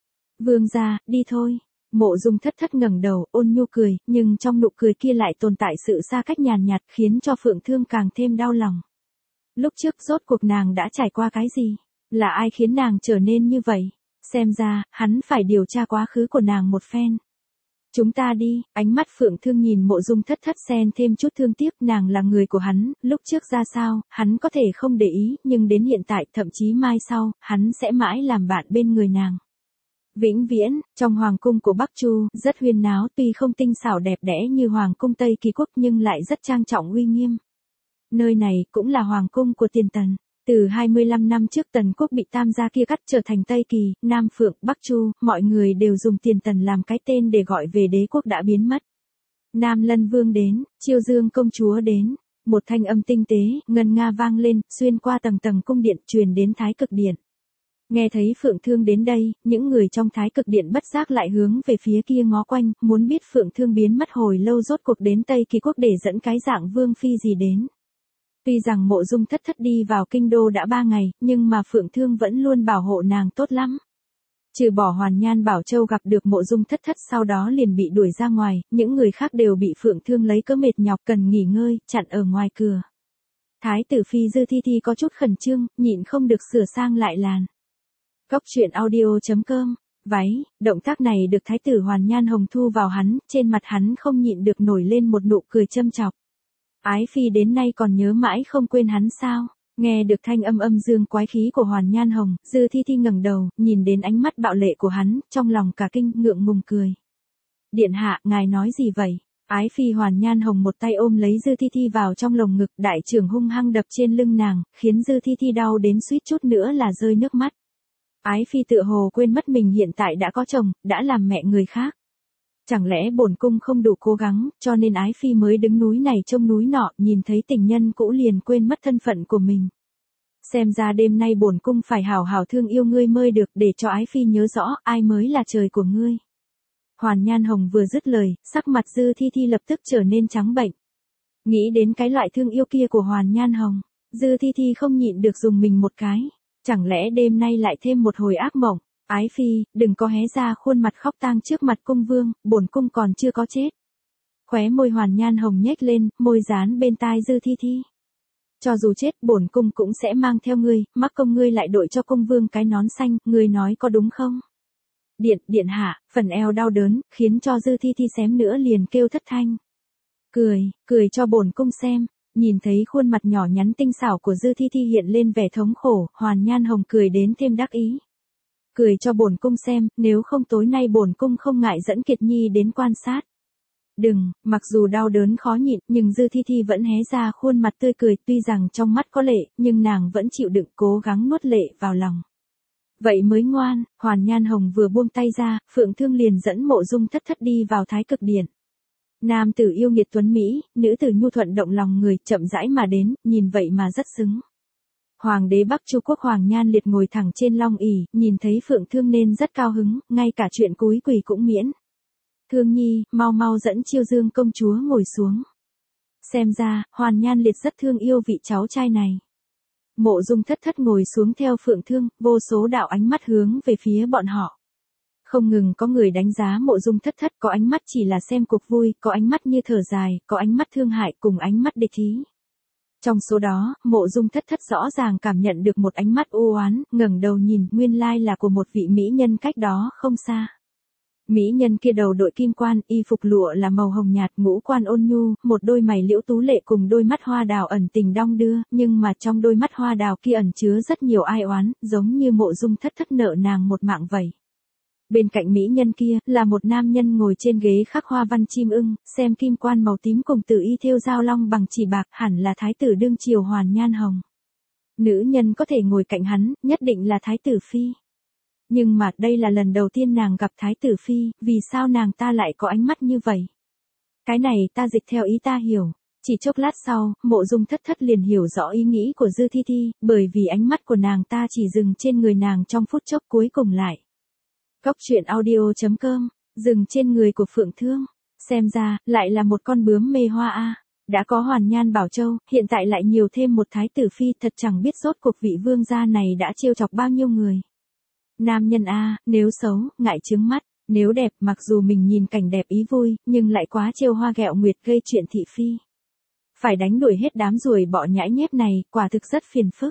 Vương gia, đi thôi. Mộ Dung Thất Thất ngẩng đầu, ôn nhu cười, nhưng trong nụ cười kia lại tồn tại sự xa cách nhàn nhạt, khiến cho Phượng Thương càng thêm đau lòng. Lúc trước rốt cuộc nàng đã trải qua cái gì? Là ai khiến nàng trở nên như vậy? Xem ra, hắn phải điều tra quá khứ của nàng một phen. Chúng ta đi, ánh mắt Phượng Thương nhìn Mộ Dung Thất Thất xen thêm chút thương tiếc, nàng là người của hắn, lúc trước ra sao, hắn có thể không để ý, nhưng đến hiện tại, thậm chí mai sau, hắn sẽ mãi làm bạn bên người nàng. Vĩnh viễn, trong hoàng cung của Bắc Chu, rất huyên náo, tuy không tinh xảo đẹp đẽ như hoàng cung Tây Kỳ Quốc nhưng lại rất trang trọng uy nghiêm. Nơi này cũng là hoàng cung của Tiền Tần. Từ hai mươi lăm năm trước Tần Quốc bị Tam gia kia cắt trở thành Tây Kỳ, Nam Phượng, Bắc Chu, mọi người đều dùng Tiền Tần làm cái tên để gọi về đế quốc đã biến mất. Nam Lân Vương đến, Chiêu Dương công chúa đến, một thanh âm tinh tế, ngân nga vang lên, xuyên qua tầng tầng cung điện truyền đến Thái Cực Điện. Nghe thấy Phượng Thương đến đây, những người trong Thái Cực Điện bất giác lại hướng về phía kia ngó quanh, muốn biết Phượng Thương biến mất hồi lâu rốt cuộc đến Tây Kỳ Quốc để dẫn cái dạng vương phi gì đến. Tuy rằng Mộ Dung Thất Thất đi vào kinh đô đã ba ngày, nhưng mà Phượng Thương vẫn luôn bảo hộ nàng tốt lắm. Trừ bỏ Hoàn Nhan Bảo Châu gặp được Mộ Dung Thất Thất sau đó liền bị đuổi ra ngoài, những người khác đều bị Phượng Thương lấy cớ mệt nhọc cần nghỉ ngơi, chặn ở ngoài cửa. Thái tử phi Dư Thi Thi có chút khẩn trương, nhịn không được sửa sang lại làn. Góc truyện audio chấm com, váy, động tác này được Thái tử Hoàn Nhan Hồng thu vào hắn, trên mặt hắn không nhịn được nổi lên một nụ cười châm chọc. Ái phi đến nay còn nhớ mãi không quên hắn sao? Nghe được thanh âm âm dương quái khí của Hoàn Nhan Hồng, Dư Thi Thi ngẩng đầu, nhìn đến ánh mắt bạo lệ của hắn, trong lòng cả kinh, ngượng ngùng cười. Điện hạ, ngài nói gì vậy? Ái phi Hoàn Nhan Hồng một tay ôm lấy Dư Thi Thi vào trong lồng ngực, đại trưởng hung hăng đập trên lưng nàng, khiến Dư Thi Thi đau đến suýt chút nữa là rơi nước mắt. Ái phi tựa hồ quên mất mình hiện tại đã có chồng, đã làm mẹ người khác. Chẳng lẽ bổn cung không đủ cố gắng, cho nên ái phi mới đứng núi này trông núi nọ, nhìn thấy tình nhân cũ liền quên mất thân phận của mình. Xem ra đêm nay bổn cung phải hảo hảo thương yêu ngươi mới được, để cho ái phi nhớ rõ ai mới là trời của ngươi. Hoàn Nhan Hồng vừa dứt lời, sắc mặt Dư Thi Thi lập tức trở nên trắng bệnh. Nghĩ đến cái loại thương yêu kia của Hoàn Nhan Hồng, Dư Thi Thi không nhịn được dùng mình một cái. Chẳng lẽ đêm nay lại thêm một hồi ác mộng? Ái phi, đừng có hé ra khuôn mặt khóc tang trước mặt cung vương, bổn cung còn chưa có chết. Khóe môi Hoàn Nhan Hồng nhếch lên, môi dán bên tai Dư Thi Thi. Cho dù chết, bổn cung cũng sẽ mang theo ngươi, mắc công ngươi lại đội cho cung vương cái nón xanh, ngươi nói có đúng không? Điện, điện hạ, phần eo đau đớn, khiến cho Dư Thi Thi xém nữa liền kêu thất thanh. Cười, cười cho bổn cung xem. Nhìn thấy khuôn mặt nhỏ nhắn tinh xảo của Dư Thi Thi hiện lên vẻ thống khổ, Hoàn Nhan Hồng cười đến thêm đắc ý. Cười cho bổn cung xem, nếu không tối nay bổn cung không ngại dẫn Kiệt Nhi đến quan sát. Đừng, mặc dù đau đớn khó nhịn, nhưng Dư Thi Thi vẫn hé ra khuôn mặt tươi cười, tuy rằng trong mắt có lệ, nhưng nàng vẫn chịu đựng cố gắng nuốt lệ vào lòng. Vậy mới ngoan, Hoàn Nhan Hồng vừa buông tay ra, Phượng Thương liền dẫn Mộ Dung Thất Thất đi vào Thái Cực Điện. Nam tử yêu nghiệt tuấn Mỹ, nữ tử nhu thuận động lòng người, chậm rãi mà đến, nhìn vậy mà rất xứng. Hoàng đế Bắc Chu Quốc Hoàng Nhan Liệt ngồi thẳng trên long ỷ, nhìn thấy Phượng Thương nên rất cao hứng, ngay cả chuyện cúi quỳ cũng miễn. Thương Nhi, mau mau dẫn Chiêu Dương công chúa ngồi xuống. Xem ra, Hoàn Nhan Liệt rất thương yêu vị cháu trai này. Mộ Dung Thất Thất ngồi xuống theo Phượng Thương, vô số đạo ánh mắt hướng về phía bọn họ. Không ngừng có người đánh giá Mộ Dung Thất Thất, có ánh mắt chỉ là xem cuộc vui, có ánh mắt như thở dài, có ánh mắt thương hại cùng ánh mắt địch ý. Trong số đó, Mộ Dung Thất Thất rõ ràng cảm nhận được một ánh mắt u oán, ngẩng đầu nhìn, nguyên lai là của một vị mỹ nhân cách đó không xa. Mỹ nhân kia đầu đội kim quan, y phục lụa là màu hồng nhạt, ngũ quan ôn nhu, một đôi mày liễu tú lệ cùng đôi mắt hoa đào ẩn tình đong đưa, nhưng mà trong đôi mắt hoa đào kia ẩn chứa rất nhiều ai oán, giống như Mộ Dung Thất Thất nợ nàng một mạng vậy. Bên cạnh mỹ nhân kia, là một nam nhân ngồi trên ghế khắc hoa văn chim ưng, xem kim quan màu tím cùng tử y thêu dao long bằng chỉ bạc, hẳn là thái tử đương triều Hoàn Nhan Hồng. Nữ nhân có thể ngồi cạnh hắn, nhất định là thái tử phi. Nhưng mà đây là lần đầu tiên nàng gặp thái tử phi, vì sao nàng ta lại có ánh mắt như vậy? Cái này ta dịch theo ý ta hiểu. Chỉ chốc lát sau, Mộ Dung Thất Thất liền hiểu rõ ý nghĩ của Dư Thi Thi, bởi vì ánh mắt của nàng ta chỉ dừng trên người nàng trong phút chốc cuối cùng lại. Cóc truyện audio chấm com, dừng trên người của Phượng Thương. Xem ra, lại là một con bướm mê hoa a. Đã có Hoàn Nhan Bảo Châu, hiện tại lại nhiều thêm một thái tử phi, thật chẳng biết rốt cuộc vị vương gia này đã trêu chọc bao nhiêu người. Nam nhân a, nếu xấu, ngại chướng mắt, nếu đẹp, mặc dù mình nhìn cảnh đẹp ý vui, nhưng lại quá trêu hoa ghẹo nguyệt gây chuyện thị phi. Phải đánh đuổi hết đám ruồi bọ nhãi nhép này, quả thực rất phiền phức.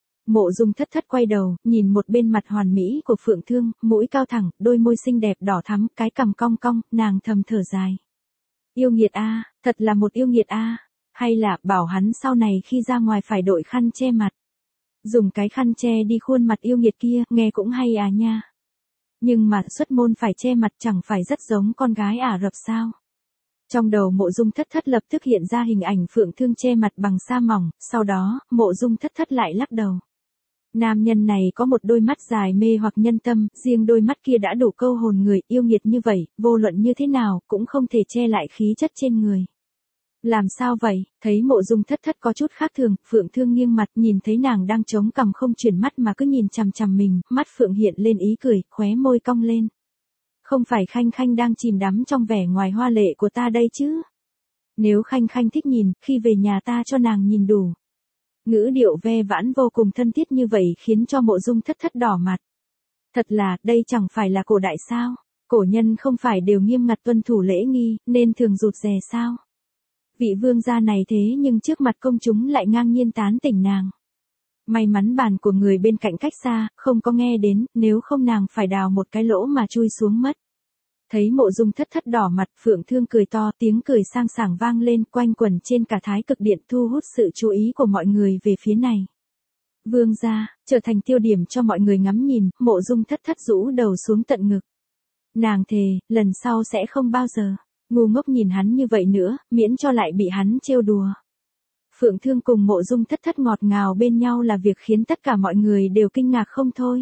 Mộ Dung Thất Thất quay đầu, nhìn một bên mặt hoàn mỹ của Phượng Thương, mũi cao thẳng, đôi môi xinh đẹp đỏ thắm, cái cằm cong cong, nàng thầm thở dài. Yêu nghiệt a, thật là một yêu nghiệt a, hay là bảo hắn sau này khi ra ngoài phải đội khăn che mặt. Dùng cái khăn che đi khuôn mặt yêu nghiệt kia, nghe cũng hay à nha. Nhưng mà xuất môn phải che mặt chẳng phải rất giống con gái Ả Rập sao? Trong đầu Mộ Dung Thất Thất lập tức hiện ra hình ảnh Phượng Thương che mặt bằng sa mỏng, sau đó, Mộ Dung Thất Thất lại lắc đầu. Nam nhân này có một đôi mắt dài mê hoặc nhân tâm, riêng đôi mắt kia đã đủ câu hồn người, yêu nghiệt như vậy, vô luận như thế nào, cũng không thể che lại khí chất trên người. Làm sao vậy? Thấy Mộ Dung Thất Thất có chút khác thường, Phượng Thương nghiêng mặt, nhìn thấy nàng đang chống cằm không chuyển mắt mà cứ nhìn chằm chằm mình, mắt Phượng hiện lên ý cười, khóe môi cong lên. Không phải Khanh Khanh đang chìm đắm trong vẻ ngoài hoa lệ của ta đây chứ? Nếu Khanh Khanh thích nhìn, khi về nhà ta cho nàng nhìn đủ. Ngữ điệu ve vãn vô cùng thân thiết như vậy khiến cho Mộ Dung Thất Thất đỏ mặt. Thật là, đây chẳng phải là cổ đại sao? Cổ nhân không phải đều nghiêm ngặt tuân thủ lễ nghi, nên thường rụt rè sao? Vị vương gia này thế nhưng trước mặt công chúng lại ngang nhiên tán tỉnh nàng. May mắn bàn của người bên cạnh cách xa, không có nghe đến, nếu không nàng phải đào một cái lỗ mà chui xuống mất. Thấy Mộ Dung Thất Thất đỏ mặt, Phượng Thương cười to, tiếng cười sang sảng vang lên, quanh quẩn trên cả Thái Cực Điện, thu hút sự chú ý của mọi người về phía này. Vương gia, trở thành tiêu điểm cho mọi người ngắm nhìn, Mộ Dung Thất Thất rũ đầu xuống tận ngực. Nàng thề, lần sau sẽ không bao giờ ngu ngốc nhìn hắn như vậy nữa, miễn cho lại bị hắn trêu đùa. Phượng Thương cùng Mộ Dung Thất Thất ngọt ngào bên nhau là việc khiến tất cả mọi người đều kinh ngạc không thôi.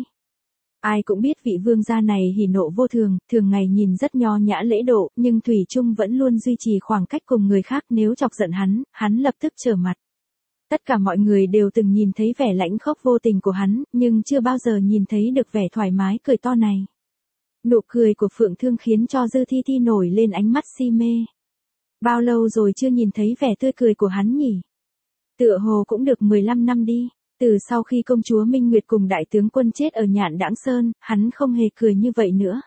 Ai cũng biết vị vương gia này hỉ nộ vô thường, thường ngày nhìn rất nho nhã lễ độ, nhưng thủy chung vẫn luôn duy trì khoảng cách cùng người khác, nếu chọc giận hắn, hắn lập tức trở mặt. Tất cả mọi người đều từng nhìn thấy vẻ lãnh khốc vô tình của hắn, nhưng chưa bao giờ nhìn thấy được vẻ thoải mái cười to này. Nụ cười của Phượng Thương khiến cho Dư Thi Thi nổi lên ánh mắt si mê. Bao lâu rồi chưa nhìn thấy vẻ tươi cười của hắn nhỉ? Tựa hồ cũng được mười lăm năm đi. Từ sau khi công chúa Minh Nguyệt cùng đại tướng quân chết ở Nhạn Đãng Sơn, hắn không hề cười như vậy nữa.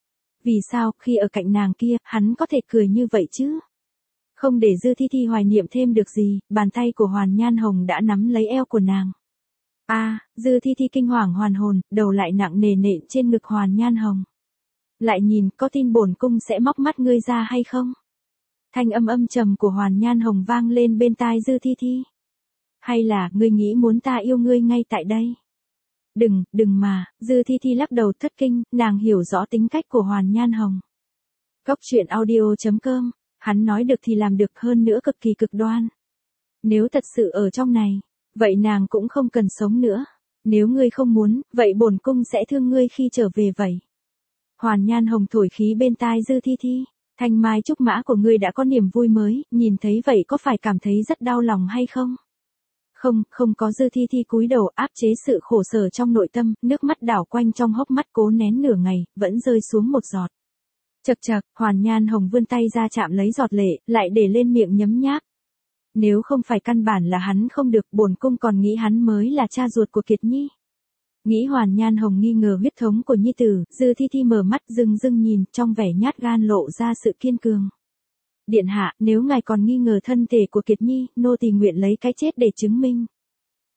Vì sao, khi ở cạnh nàng kia, hắn có thể cười như vậy chứ? Không để Dư Thi Thi hoài niệm thêm được gì, bàn tay của Hoàn Nhan Hồng đã nắm lấy eo của nàng. A, à, Dư Thi Thi kinh hoàng hoàn hồn, đầu lại nặng nề nện trên ngực Hoàn Nhan Hồng. Lại nhìn, có tin bổn cung sẽ móc mắt ngươi ra hay không? Thanh âm âm trầm của Hoàn Nhan Hồng vang lên bên tai Dư Thi Thi. Hay là, ngươi nghĩ muốn ta yêu ngươi ngay tại đây? Đừng, đừng mà, Dư Thi Thi lắc đầu thất kinh, nàng hiểu rõ tính cách của Hoàn Nhan Hồng. Cóc truyện audio chấm com, hắn nói được thì làm được, hơn nữa cực kỳ cực đoan. Nếu thật sự ở trong này, vậy nàng cũng không cần sống nữa. Nếu ngươi không muốn, vậy bổn cung sẽ thương ngươi khi trở về vậy. Hoàn Nhan Hồng thổi khí bên tai Dư Thi Thi. Thanh mai trúc mã của ngươi đã có niềm vui mới, nhìn thấy vậy có phải cảm thấy rất đau lòng hay không? Không, không có. Dư Thi Thi cúi đầu áp chế sự khổ sở trong nội tâm, nước mắt đảo quanh trong hốc mắt cố nén nửa ngày, vẫn rơi xuống một giọt. Chậc chậc, Hoàn Nhan Hồng vươn tay ra chạm lấy giọt lệ, lại để lên miệng nhấm nháp. Nếu không phải căn bản là hắn không được, bổn cung còn nghĩ hắn mới là cha ruột của Kiệt Nhi. Nghĩ Hoàn Nhan Hồng nghi ngờ huyết thống của nhi tử, Dư Thi Thi mở mắt rưng rưng nhìn, trong vẻ nhát gan lộ ra sự kiên cường. Điện hạ, nếu ngài còn nghi ngờ thân thể của Kiệt Nhi, nô tỳ nguyện lấy cái chết để chứng minh.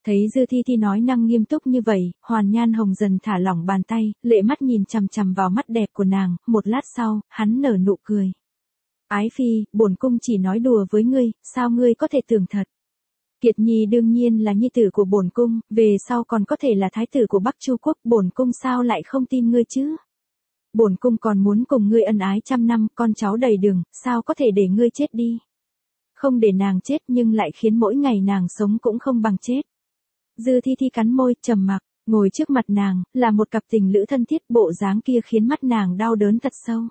Thấy Dư Thi Thi nói năng nghiêm túc như vậy, Hoàn Nhan Hồng dần thả lỏng bàn tay, lệ mắt nhìn chằm chằm vào mắt đẹp của nàng, một lát sau, hắn nở nụ cười. Ái phi, bổn cung chỉ nói đùa với ngươi, sao ngươi có thể tưởng thật? Kiệt Nhi đương nhiên là nhi tử của bổn cung, về sau còn có thể là thái tử của Bắc Chu quốc, bổn cung sao lại không tin ngươi chứ? Bổn cung còn muốn cùng ngươi ân ái trăm năm, con cháu đầy đường, sao có thể để ngươi chết đi? Không để nàng chết nhưng lại khiến mỗi ngày nàng sống cũng không bằng chết. Dư Thi Thi cắn môi, trầm mặc, ngồi trước mặt nàng, là một cặp tình lữ thân thiết, bộ dáng kia khiến mắt nàng đau đớn thật sâu.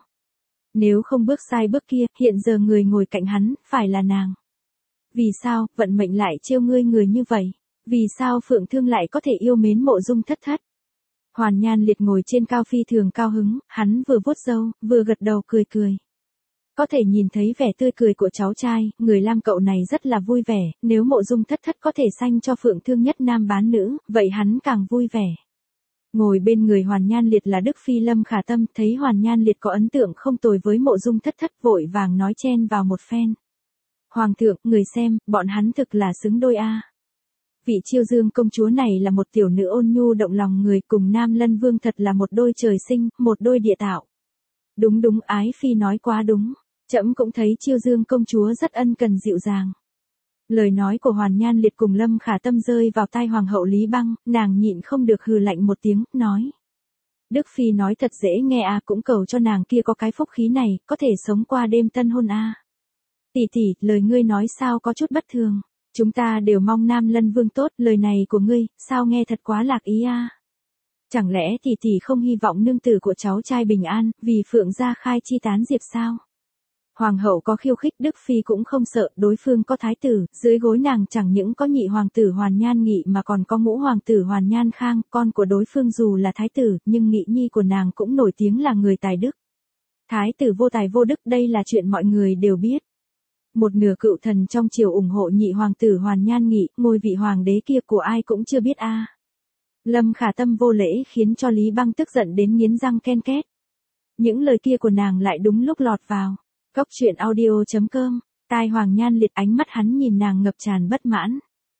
Nếu không bước sai bước kia, hiện giờ người ngồi cạnh hắn, phải là nàng. Vì sao, vận mệnh lại trêu ngươi người như vậy? Vì sao Phượng Thương lại có thể yêu mến Mộ Dung Thất Thất? Hoàn Nhan Liệt ngồi trên cao phi thường cao hứng, hắn vừa vuốt râu, vừa gật đầu cười cười. Có thể nhìn thấy vẻ tươi cười của cháu trai, người Lam cậu này rất là vui vẻ, nếu Mộ Dung Thất Thất có thể sanh cho Phượng Thương nhất nam bán nữ, vậy hắn càng vui vẻ. Ngồi bên người Hoàn Nhan Liệt là Đức Phi Lâm Khả Tâm, thấy Hoàn Nhan Liệt có ấn tượng không tồi với Mộ Dung Thất Thất, vội vàng nói chen vào một phen. Hoàng thượng, người xem, bọn hắn thực là xứng đôi a. Vị Chiêu Dương công chúa này là một tiểu nữ ôn nhu động lòng người, cùng Nam Lân Vương thật là một đôi trời sinh, một đôi địa tạo. Đúng đúng, Ái phi nói quá đúng. Trẫm cũng thấy Chiêu Dương công chúa rất ân cần dịu dàng. Lời nói của Hoàn Nhan Liệt cùng Lâm Khả Tâm rơi vào tai Hoàng hậu Lý Băng, nàng nhịn không được hừ lạnh một tiếng, nói. Đức Phi nói thật dễ nghe a, cũng cầu cho nàng kia có cái phúc khí này, có thể sống qua đêm tân hôn a. Tỷ tỷ, lời ngươi nói sao có chút bất thường. Chúng ta đều mong Nam Lân Vương tốt, lời này của ngươi, sao nghe thật quá lạc ý a. Chẳng lẽ tỷ tỷ không hy vọng nương tử của cháu trai bình an, vì Phượng gia khai chi tán diệp sao? Hoàng hậu có khiêu khích, Đức Phi cũng không sợ, đối phương có thái tử, dưới gối nàng chẳng những có nhị hoàng tử Hoàn Nhan Nghị mà còn có ngũ hoàng tử Hoàn Nhan Khang, con của đối phương dù là thái tử, nhưng Nghị nhi của nàng cũng nổi tiếng là người tài đức. Thái tử vô tài vô đức, đây là chuyện mọi người đều biết. Một nửa cựu thần trong triều ủng hộ nhị hoàng tử Hoàn Nhan Nghị, ngôi vị hoàng đế kia của ai cũng chưa biết a. Lâm Khả Tâm vô lễ khiến cho Lý Băng tức giận đến nghiến răng ken két. Những lời kia của nàng lại đúng lúc lọt vào. Góc truyện audio chấm com, tai Hoàng Nhan Liệt, ánh mắt hắn nhìn nàng ngập tràn bất mãn.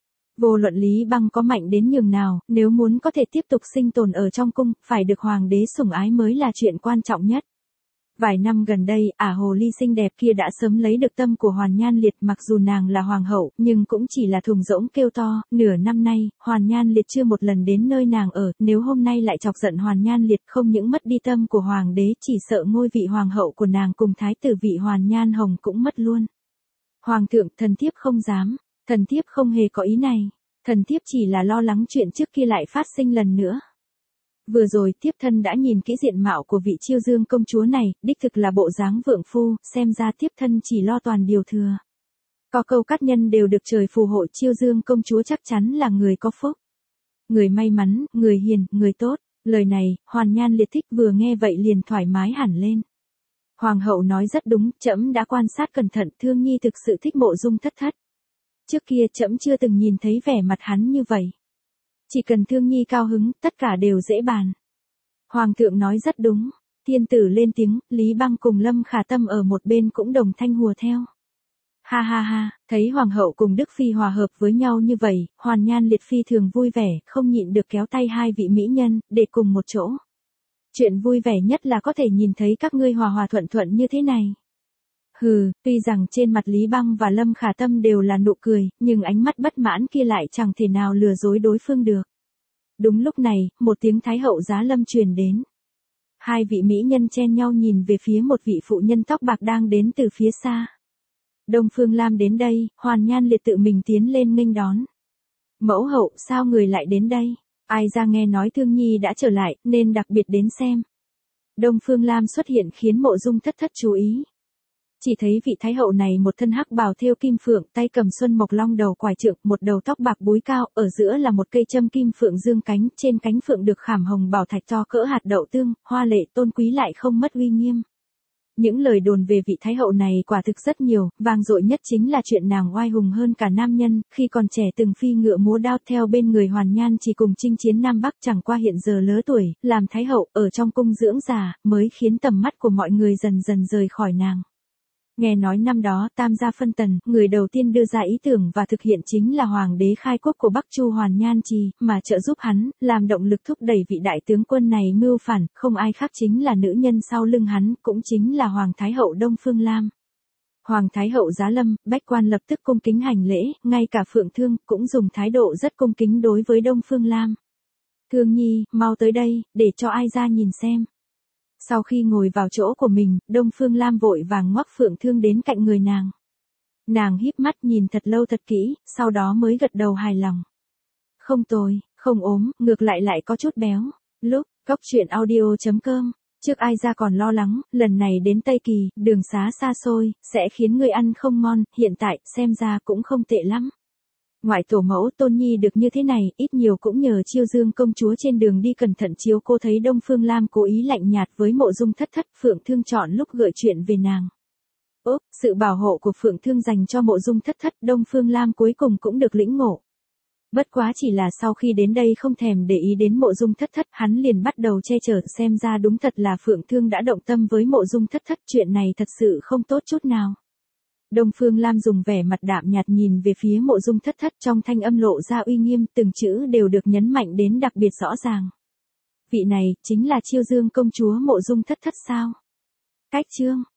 Vô luận Lý Băng có mạnh đến nhường nào, nếu muốn có thể tiếp tục sinh tồn ở trong cung, phải được hoàng đế sủng ái mới là chuyện quan trọng nhất. Vài năm gần đây, ả hồ ly xinh đẹp kia đã sớm lấy được tâm của Hoàn Nhan Liệt, mặc dù nàng là hoàng hậu, nhưng cũng chỉ là thùng rỗng kêu to. Nửa năm nay, Hoàn Nhan Liệt chưa một lần đến nơi nàng ở, nếu hôm nay lại chọc giận Hoàn Nhan Liệt, không những mất đi tâm của hoàng đế, chỉ sợ ngôi vị hoàng hậu của nàng cùng thái tử vị Hoàn Nhan Hồng cũng mất luôn. Hoàng thượng, thần thiếp không dám, thần thiếp không hề có ý này, thần thiếp chỉ là lo lắng chuyện trước kia lại phát sinh lần nữa. Vừa rồi thiếp thân đã nhìn kỹ diện mạo của vị Chiêu Dương công chúa này, đích thực là bộ dáng vượng phu, xem ra thiếp thân chỉ lo toàn điều thừa. Có câu cát nhân đều được trời phù hộ, Chiêu Dương công chúa chắc chắn là người có phúc. Người may mắn, người hiền, người tốt. Lời này, Hoàn Nhan Liệt thích, vừa nghe vậy liền thoải mái hẳn lên. Hoàng hậu nói rất đúng, trẫm đã quan sát cẩn thận, Thương Nhi thực sự thích Mộ Dung Thất Thất. Trước kia trẫm chưa từng nhìn thấy vẻ mặt hắn như vậy. Chỉ cần Thương Nhi cao hứng, tất cả đều dễ bàn. Hoàng thượng nói rất đúng. Thiên tử lên tiếng, Lý Băng cùng Lâm Khả Tâm ở một bên cũng đồng thanh hùa theo. Ha ha ha, thấy Hoàng hậu cùng Đức Phi hòa hợp với nhau như vậy, Hoàn Nhan Liệt phi thường vui vẻ, không nhịn được kéo tay hai vị mỹ nhân, để cùng một chỗ. Chuyện vui vẻ nhất là có thể nhìn thấy các ngươi hòa hòa thuận thuận như thế này. Hừ, tuy rằng trên mặt Lý Băng và Lâm Khả Tâm đều là nụ cười, nhưng ánh mắt bất mãn kia lại chẳng thể nào lừa dối đối phương được. Đúng lúc này, một tiếng Thái hậu Giá Lâm truyền đến. Hai vị mỹ nhân chen nhau nhìn về phía một vị phụ nhân tóc bạc đang đến từ phía xa. Đông Phương Lam đến đây, Hoàn Nhan Liệt tự mình tiến lên nghênh đón. Mẫu hậu, sao người lại đến đây? Ai ra nghe nói Thương Nhi đã trở lại, nên đặc biệt đến xem. Đông Phương Lam xuất hiện khiến Mộ Dung Thất Thất chú ý. Chỉ thấy vị thái hậu này một thân hắc bào thêu kim phượng, tay cầm xuân mộc long đầu quải trượng, một đầu tóc bạc búi cao, ở giữa là một cây châm kim phượng dương cánh, trên cánh phượng được khảm hồng bảo thạch to cỡ hạt đậu tương, hoa lệ tôn quý lại không mất uy nghiêm. Những lời đồn về vị thái hậu này quả thực rất nhiều, vang dội nhất chính là chuyện nàng oai hùng hơn cả nam nhân, khi còn trẻ từng phi ngựa múa đao theo bên người Hoàn Nhan chỉ cùng chinh chiến Nam Bắc, chẳng qua hiện giờ lớn tuổi, làm thái hậu, ở trong cung dưỡng già, mới khiến tầm mắt của mọi người dần dần rời khỏi nàng. Nghe nói năm đó Tam gia phân tần, người đầu tiên đưa ra ý tưởng và thực hiện chính là hoàng đế khai quốc của Bắc Chu Hoàn Nhan Trì, mà trợ giúp hắn, làm động lực thúc đẩy vị đại tướng quân này mưu phản, không ai khác chính là nữ nhân sau lưng hắn, cũng chính là Hoàng Thái hậu Đông Phương Lam. Hoàng Thái hậu giá lâm, bách quan lập tức cung kính hành lễ, ngay cả Phượng Thương cũng dùng thái độ rất cung kính đối với Đông Phương Lam. Thương nhi, mau tới đây, để cho ai ra nhìn xem. Sau khi ngồi vào chỗ của mình, Đông Phương Lam vội vàng ngoắc Phượng Thương đến cạnh người nàng. Nàng híp mắt nhìn thật lâu thật kỹ, sau đó mới gật đầu hài lòng. Không tồi, không ốm, ngược lại lại có chút béo. Lúc, cóc truyện audio chấm com. Trước ai ra còn lo lắng, lần này đến Tây Kỳ, đường xá xa xôi, sẽ khiến người ăn không ngon, hiện tại, xem ra cũng không tệ lắm. Ngoại tổ mẫu Tôn Nhi được như thế này, ít nhiều cũng nhờ Chiêu Dương công chúa trên đường đi cẩn thận chiếu cô thấy Đông Phương Lam cố ý lạnh nhạt với Mộ Dung Thất Thất, Phượng Thương chọn lúc gợi chuyện về nàng. Ốp, sự bảo hộ của Phượng Thương dành cho Mộ Dung Thất Thất, Đông Phương Lam cuối cùng cũng được lĩnh ngộ. Bất quá chỉ là sau khi đến đây không thèm để ý đến Mộ Dung Thất Thất, hắn liền bắt đầu che chở, xem ra đúng thật là Phượng Thương đã động tâm với Mộ Dung Thất Thất, chuyện này thật sự không tốt chút nào. Đông Phương Lam dùng vẻ mặt đạm nhạt nhìn về phía Mộ Dung Thất Thất, trong thanh âm lộ ra uy nghiêm, từng chữ đều được nhấn mạnh đến đặc biệt rõ ràng. Vị này, chính là Chiêu Dương công chúa Mộ Dung Thất Thất sao? Cách chương